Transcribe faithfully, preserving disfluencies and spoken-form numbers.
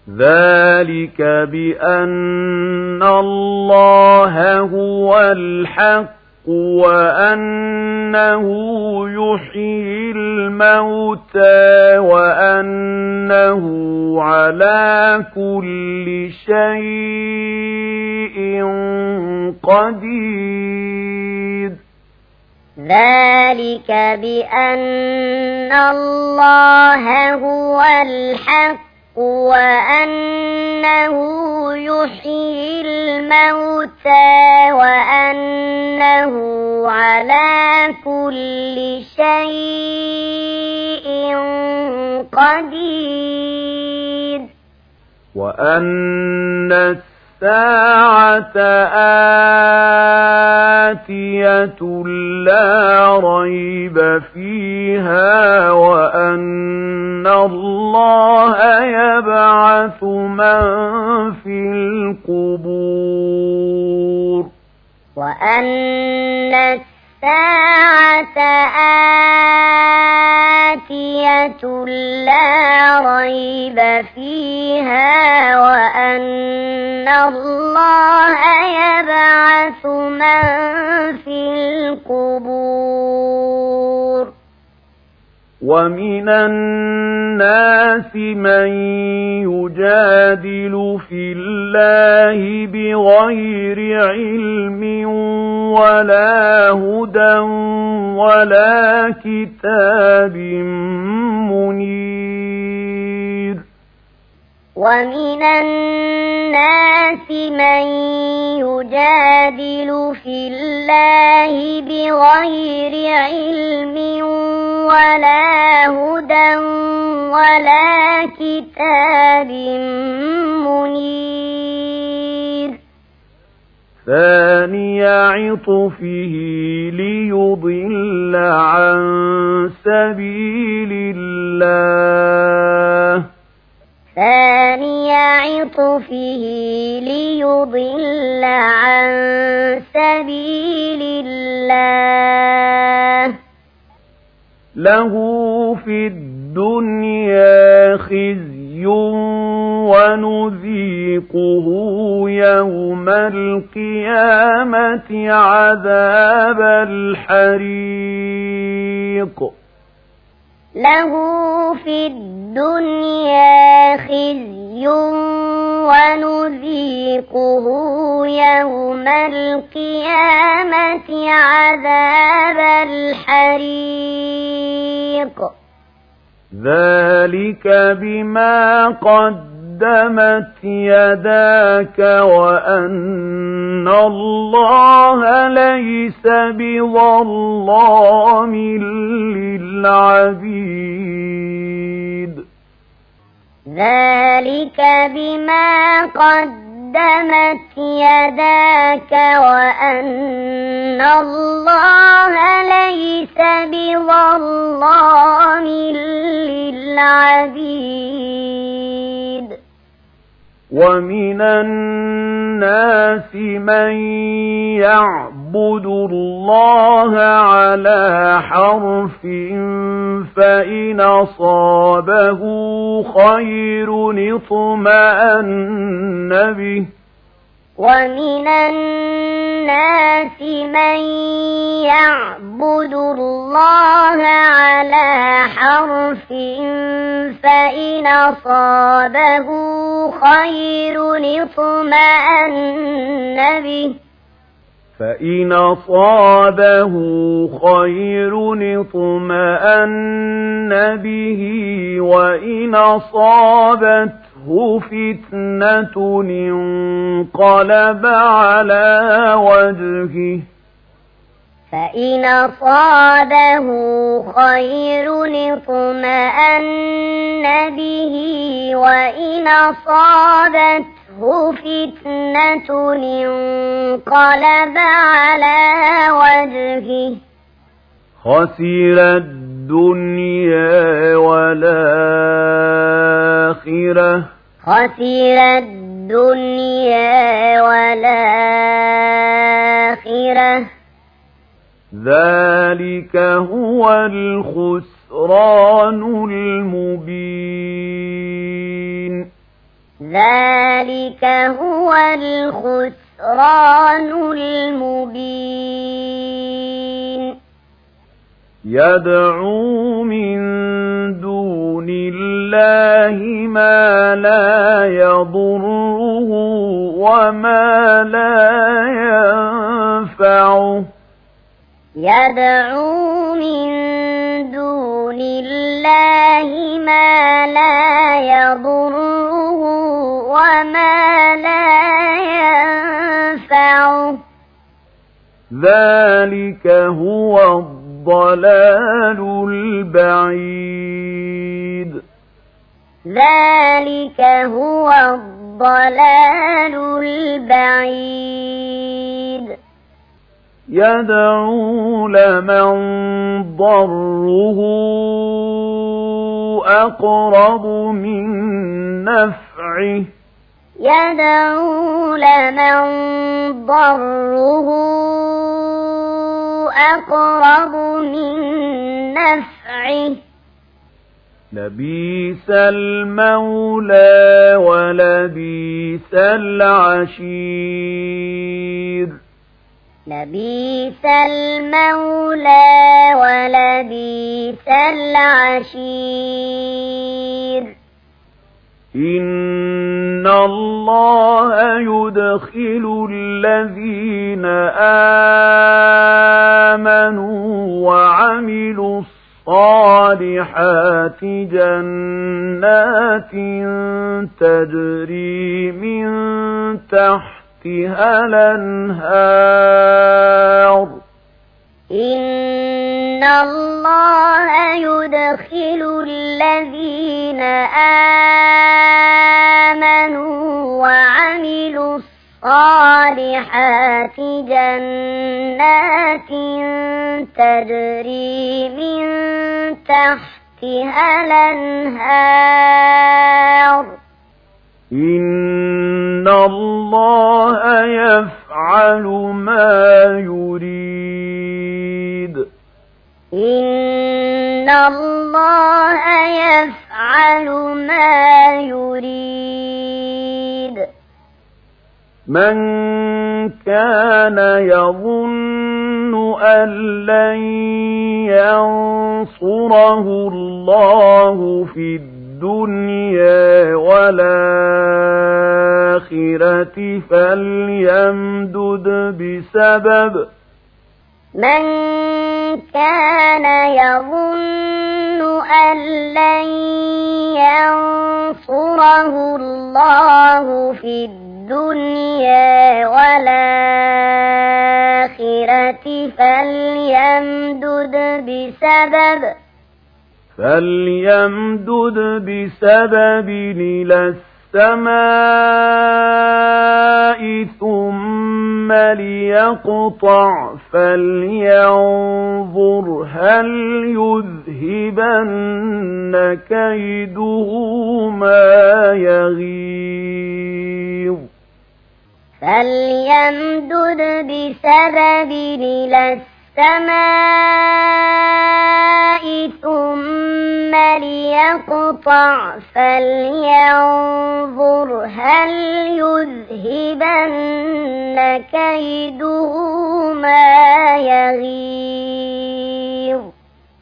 ذلك بأن الله هو الحق وأنه يحيي الموتى وأنه على كل شيء قدير. ذلك بأن الله هو الحق وأنه يحيي الموتى وأنه على كل شيء قدير. وأن الساعة آتية لا ريب فيها وأن الله يبعث من في القبور. وأن الساعة آتية لا ريب فيها وأن الله يبعث من في القبور. ومن الناس من يجادل في الله بغير علم ولا هدى ولا كتاب منير. ومن الناس من يجادل في الله بغير علم ولا هدى ولا كتاب منير. ثاني عطفه ليضل عن سبيل الله ثاني عطفه ليضل عن سبيل الله له في الدنيا خزي ونذيقه يوم القيامة عذاب الحريق. له في الدنيا خزي ونذيقه يوم القيامة عذاب الحريق. ذلك بما قدمت يداك وأن الله ليس بظلام للعبيد. ذلك بما قدمت يداك وأن الله ليس بظلام للعبيد. ومن الناس من يعبد الله على حرف فإن أصابه خير اطمأن به ومن الناس من يعبد الله على حرف فإن أصابه خير اطمأن به فإن أصابه خير اطمأن به وإن أصابته فتنة انقلب على وجهه فإن أصابه خير اطمأن به وإن أصابته فتنة انقلب على وجهه خسر الدنيا والآخرة خسر الدنيا والآخرة ذلك هو الخسران المبين. ذلك هو الخسران المبين يدعو من دون الله ما لا يضره وما لا ينفعه يدعو من دون الله ما لا يضره وما لا ينفعه ذلك هو الضلال البعيد ذلك هو الضلال البعيد يدعو لمن ضره أقرب من نفعه يدعو لمن ضره أقرب من نفعه لبيس المولى ولبيس العشير لبيس المولى ولبيس العشير إن الله يدخل الذين آمنوا وعملوا الصالحات جنات تجري من تحتها الأنهار إن الله يدخل الذين آمنوا وعملوا الصالحات جنات تجري من تحتها الأنهار إن الله يفعل ما يريد إن الله يفعل ما يريد من كان يظن أن لن ينصره الله في الدنيا والآخرة فليمدد بسبب من كان يظن أن لن ينصره الله في الدنيا والآخرة فليمدد بسبب فليمدد بسبب إلى السماء ثم ليقطع فلينظر هل يذهبن كيده ما يغيظ فليمدد بسبب إلى السماء ثم ليقطع فلينظر هل يذهبن كيده ما يغيظ